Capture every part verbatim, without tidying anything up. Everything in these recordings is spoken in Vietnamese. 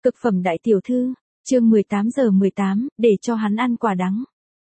Cực phẩm đại tiểu thư, chương mười tám giờ mười tám, để cho hắn ăn quả đắng.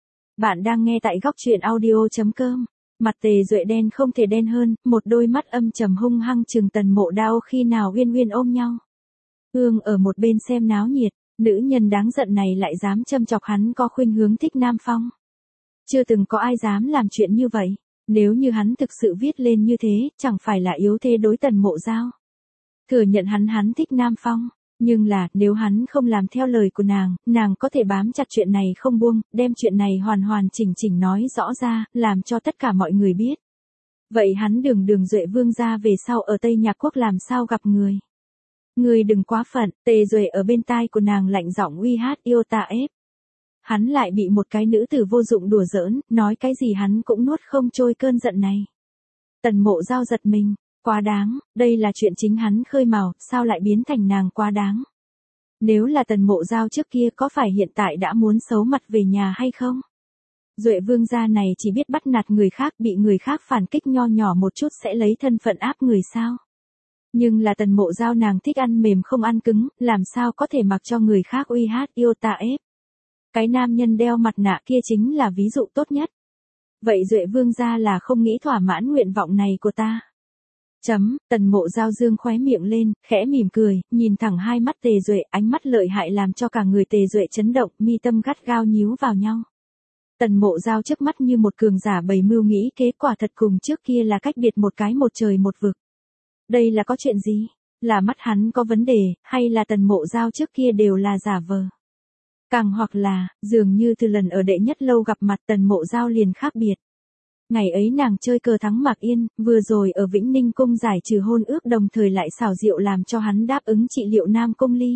Bạn đang nghe tại góc truyện audio chấm com. Mặt Tề Duệ đen không thể đen hơn, một đôi mắt âm trầm hung hăng trừng Tần Mộ Đao khi nào Uyên Uyên ôm nhau. Ương ở một bên xem náo nhiệt, nữ nhân đáng giận này lại dám châm chọc hắn có khuynh hướng thích Nam Phong. Chưa từng có ai dám làm chuyện như vậy, nếu như hắn thực sự viết lên như thế, chẳng phải là yếu thế đối Tần Mộ Dao. Thừa nhận hắn hắn thích Nam Phong. Nhưng là, nếu hắn không làm theo lời của nàng, nàng có thể bám chặt chuyện này không buông, đem chuyện này hoàn hoàn chỉnh chỉnh nói rõ ra, làm cho tất cả mọi người biết. Vậy hắn đường đường Duệ vương gia về sau ở Tây Nhạc Quốc làm sao gặp người? Người đừng quá phận, Tề Duệ ở bên tai của nàng lạnh giọng uy hát yêu ta ép. Hắn lại bị một cái nữ tử vô dụng đùa giỡn, nói cái gì hắn cũng nuốt không trôi cơn giận này. Tần Mộ Dao giật mình. Quá đáng, đây là chuyện chính hắn khơi mào, sao lại biến thành nàng quá đáng? Nếu là Tần Mộ Dao trước kia có phải hiện tại đã muốn xấu mặt về nhà hay không? Duệ vương gia này chỉ biết bắt nạt người khác, bị người khác phản kích nho nhỏ một chút sẽ lấy thân phận áp người sao? Nhưng là Tần Mộ Dao nàng thích ăn mềm không ăn cứng, làm sao có thể mặc cho người khác uy hát yêu ta ép? Cái nam nhân đeo mặt nạ kia chính là ví dụ tốt nhất. Vậy Duệ vương gia là không nghĩ thỏa mãn nguyện vọng này của ta. Chấm, Tần Mộ Dao dương khóe miệng lên, khẽ mỉm cười, nhìn thẳng hai mắt Tề Duệ, ánh mắt lợi hại làm cho cả người Tề Duệ chấn động, mi tâm gắt gao nhíu vào nhau. Tần Mộ Dao trước mắt như một cường giả bày mưu nghĩ kế, quả thật cùng trước kia là cách biệt một cái một trời một vực. Đây là có chuyện gì? Là mắt hắn có vấn đề, hay là Tần Mộ Dao trước kia đều là giả vờ? Càng hoặc là, dường như từ lần ở đệ nhất lâu gặp mặt Tần Mộ Dao liền khác biệt. Ngày ấy nàng chơi cờ thắng Mạc Yên, vừa rồi ở Vĩnh Ninh Cung giải trừ hôn ước đồng thời lại xảo diệu làm cho hắn đáp ứng trị liệu Nam Cung Ly.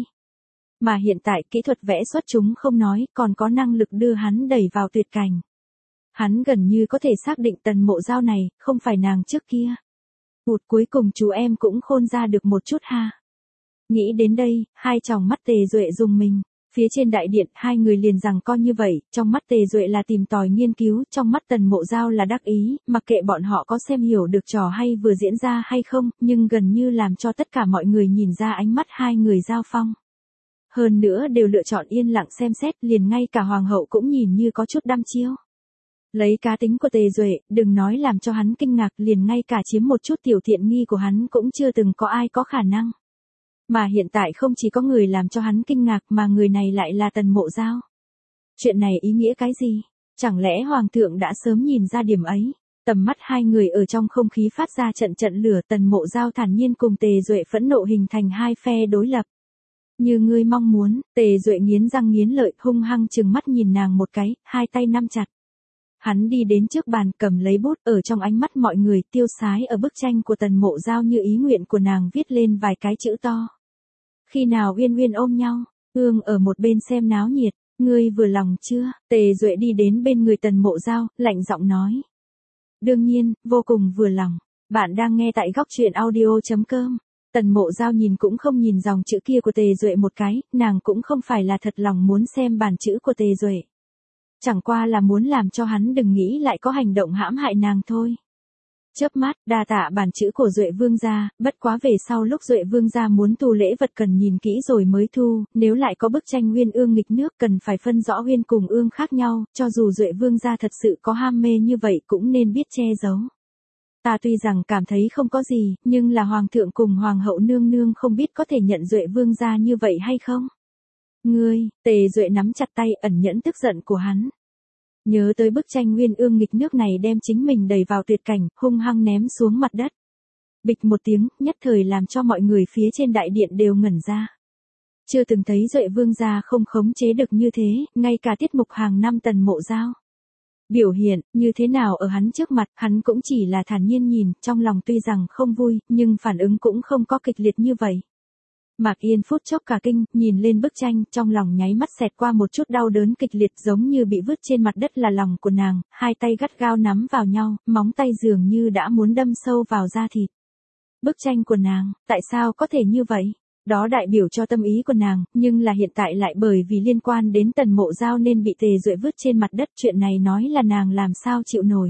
Mà hiện tại kỹ thuật vẽ xuất chúng không nói, còn có năng lực đưa hắn đẩy vào tuyệt cảnh. Hắn gần như có thể xác định Tần Mộ Dao này, không phải nàng trước kia. Hụt cuối cùng chú em cũng khôn ra được một chút ha. Nghĩ đến đây, hai tròng mắt Tề Duệ rùng mình. Phía trên đại điện, hai người liền rằng co như vậy, trong mắt Tề Duệ là tìm tòi nghiên cứu, trong mắt Tần Mộ Dao là đắc ý, mặc kệ bọn họ có xem hiểu được trò hay vừa diễn ra hay không, nhưng gần như làm cho tất cả mọi người nhìn ra ánh mắt hai người giao phong. Hơn nữa đều lựa chọn yên lặng xem xét, liền ngay cả hoàng hậu cũng nhìn như có chút đăm chiêu. Lấy cá tính của Tề Duệ, đừng nói làm cho hắn kinh ngạc, liền ngay cả chiếm một chút tiểu thiện nghi của hắn cũng chưa từng có ai có khả năng. Mà hiện tại không chỉ có người làm cho hắn kinh ngạc mà người này lại là Tần Mộ Dao. Chuyện này ý nghĩa cái gì? Chẳng lẽ Hoàng thượng đã sớm nhìn ra điểm ấy? Tầm mắt hai người ở trong không khí phát ra trận trận lửa, Tần Mộ Dao thản nhiên cùng Tề Duệ phẫn nộ hình thành hai phe đối lập. Như ngươi mong muốn, Tề Duệ nghiến răng nghiến lợi hung hăng trừng mắt nhìn nàng một cái, hai tay nắm chặt. Hắn đi đến trước bàn cầm lấy bút ở trong ánh mắt mọi người tiêu sái ở bức tranh của Tần Mộ Dao như ý nguyện của nàng viết lên vài cái chữ to. Khi nào Uyên Uyên ôm nhau, Ương ở một bên xem náo nhiệt, ngươi vừa lòng chưa? Tề Duệ đi đến bên người Tần Mộ Dao, lạnh giọng nói. Đương nhiên, vô cùng vừa lòng, bạn đang nghe tại góc truyện audio chấm com. Tần Mộ Dao nhìn cũng không nhìn dòng chữ kia của Tề Duệ một cái, nàng cũng không phải là thật lòng muốn xem bản chữ của Tề Duệ. Chẳng qua là muốn làm cho hắn đừng nghĩ lại có hành động hãm hại nàng thôi. Chớp mắt, đa tạ bản chữ của Duệ vương gia, bất quá về sau lúc Duệ vương gia muốn thu lễ vật cần nhìn kỹ rồi mới thu, nếu lại có bức tranh Uyên Ương nghịch nước cần phải phân rõ Uyên cùng Ương khác nhau, cho dù Duệ vương gia thật sự có ham mê như vậy cũng nên biết che giấu. Ta tuy rằng cảm thấy không có gì, nhưng là Hoàng thượng cùng Hoàng hậu nương nương không biết có thể nhận Duệ vương gia như vậy hay không? Ngươi, Tề Duệ nắm chặt tay ẩn nhẫn tức giận của hắn. Nhớ tới bức tranh Uyên Ương nghịch nước này đem chính mình đẩy vào tuyệt cảnh, hung hăng ném xuống mặt đất. Bịch một tiếng, nhất thời làm cho mọi người phía trên đại điện đều ngẩn ra. Chưa từng thấy Duệ vương gia không khống chế được như thế, ngay cả tiết mục hàng năm Tần Mộ Dao. Biểu hiện, như thế nào ở hắn trước mặt, hắn cũng chỉ là thản nhiên nhìn, trong lòng tuy rằng không vui, nhưng phản ứng cũng không có kịch liệt như vậy. Mạc Yên phút chốc cả kinh, nhìn lên bức tranh, trong lòng nháy mắt xẹt qua một chút đau đớn kịch liệt giống như bị vứt trên mặt đất là lòng của nàng, hai tay gắt gao nắm vào nhau, móng tay dường như đã muốn đâm sâu vào da thịt. Bức tranh của nàng, tại sao có thể như vậy? Đó đại biểu cho tâm ý của nàng, nhưng là hiện tại lại bởi vì liên quan đến Tần Mộ Dao nên bị Tề Duệ vứt trên mặt đất, chuyện này nói là nàng làm sao chịu nổi.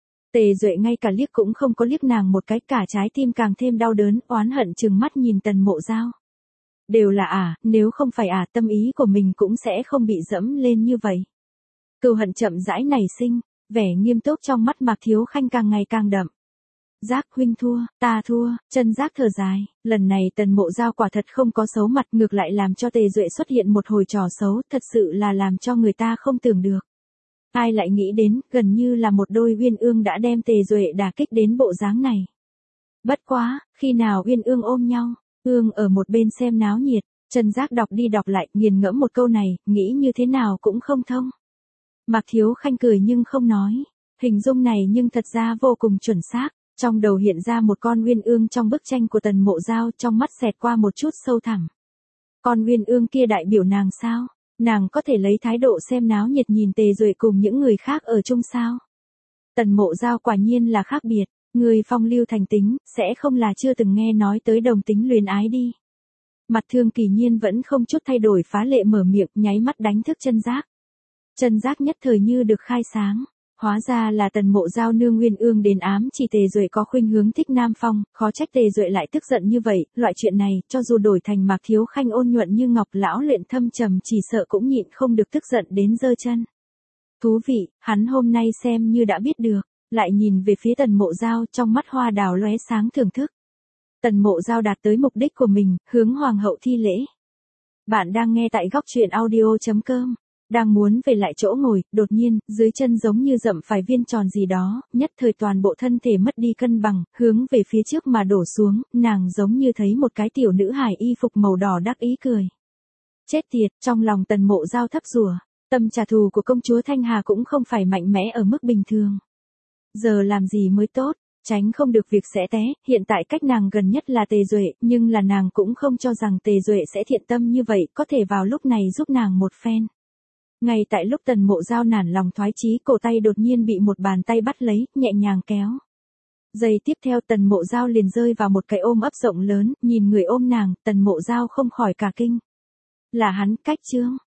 Tề Duệ ngay cả liếc cũng không có liếc nàng một cái, cả trái tim càng thêm đau đớn, oán hận trừng mắt nhìn Tần Mộ Dao. đều là ả, nếu không phải ả tâm ý của mình cũng sẽ không bị dẫm lên như vậy. Cừu hận chậm rãi nảy sinh, vẻ nghiêm túc trong mắt Mạc Thiếu Khanh càng ngày càng đậm. Giác huynh thua, ta thua, chân Giác thở dài, lần này Tần Mộ Giao quả thật không có xấu mặt, ngược lại làm cho Tề Duệ xuất hiện một hồi trò xấu, thật sự là làm cho người ta không tưởng được. Ai lại nghĩ đến, gần như là một đôi uyên ương đã đem Tề Duệ đả kích đến bộ dáng này. Bất quá, khi nào uyên ương ôm nhau, ương ở một bên xem náo nhiệt, chân Giác đọc đi đọc lại, nghiền ngẫm một câu này, nghĩ như thế nào cũng không thông. Mạc Thiếu Khanh cười nhưng không nói, hình dung này nhưng thật ra vô cùng chuẩn xác. Trong đầu hiện ra một con uyên ương trong bức tranh của Tần Mộ Giao, trong mắt xẹt qua một chút sâu thẳm. Con uyên ương kia đại biểu nàng sao? Nàng có thể lấy thái độ xem náo nhiệt nhìn Tề Duệ cùng những người khác ở chung sao? Tần Mộ Giao quả nhiên là khác biệt, người phong lưu thành tính, sẽ không là chưa từng nghe nói tới đồng tính luyến ái đi. Mặt Thương Kỳ Nhiên vẫn không chút thay đổi phá lệ mở miệng, nháy mắt đánh thức chân Giác. Chân Giác nhất thời như được khai sáng. Hóa ra là Tần Mộ Giao nương uyên ương đến ám chỉ Tề Duệ có khuynh hướng thích Nam Phong, khó trách Tề Duệ lại tức giận như vậy, loại chuyện này, cho dù đổi thành Mạc Thiếu Khanh ôn nhuận như ngọc lão luyện thâm trầm chỉ sợ cũng nhịn không được tức giận đến giơ chân. Thú vị, hắn hôm nay xem như đã biết được, lại nhìn về phía Tần Mộ Giao trong mắt hoa đào lóe sáng thưởng thức. Tần Mộ Giao đạt tới mục đích của mình, hướng hoàng hậu thi lễ. Bạn đang nghe tại góc truyện audio chấm com. Đang muốn về lại chỗ ngồi, đột nhiên, dưới chân giống như dậm phải viên tròn gì đó, nhất thời toàn bộ thân thể mất đi cân bằng, hướng về phía trước mà đổ xuống, nàng giống như thấy một cái tiểu nữ hài y phục màu đỏ đắc ý cười. Chết tiệt, trong lòng Tần Mộ Giao thấp rủa, tâm trả thù của công chúa Thanh Hà cũng không phải mạnh mẽ ở mức bình thường. Giờ làm gì mới tốt, tránh không được việc sẽ té, hiện tại cách nàng gần nhất là Tề Duệ, nhưng là nàng cũng không cho rằng Tề Duệ sẽ thiện tâm như vậy, có thể vào lúc này giúp nàng một phen. Ngay tại lúc Tần Mộ Giao nản lòng thoái chí, cổ tay đột nhiên bị một bàn tay bắt lấy, nhẹ nhàng kéo. Giây tiếp theo Tần Mộ Giao liền rơi vào một cái ôm ấp rộng lớn, nhìn người ôm nàng, Tần Mộ Giao không khỏi cả kinh. Là hắn, Cách Trương.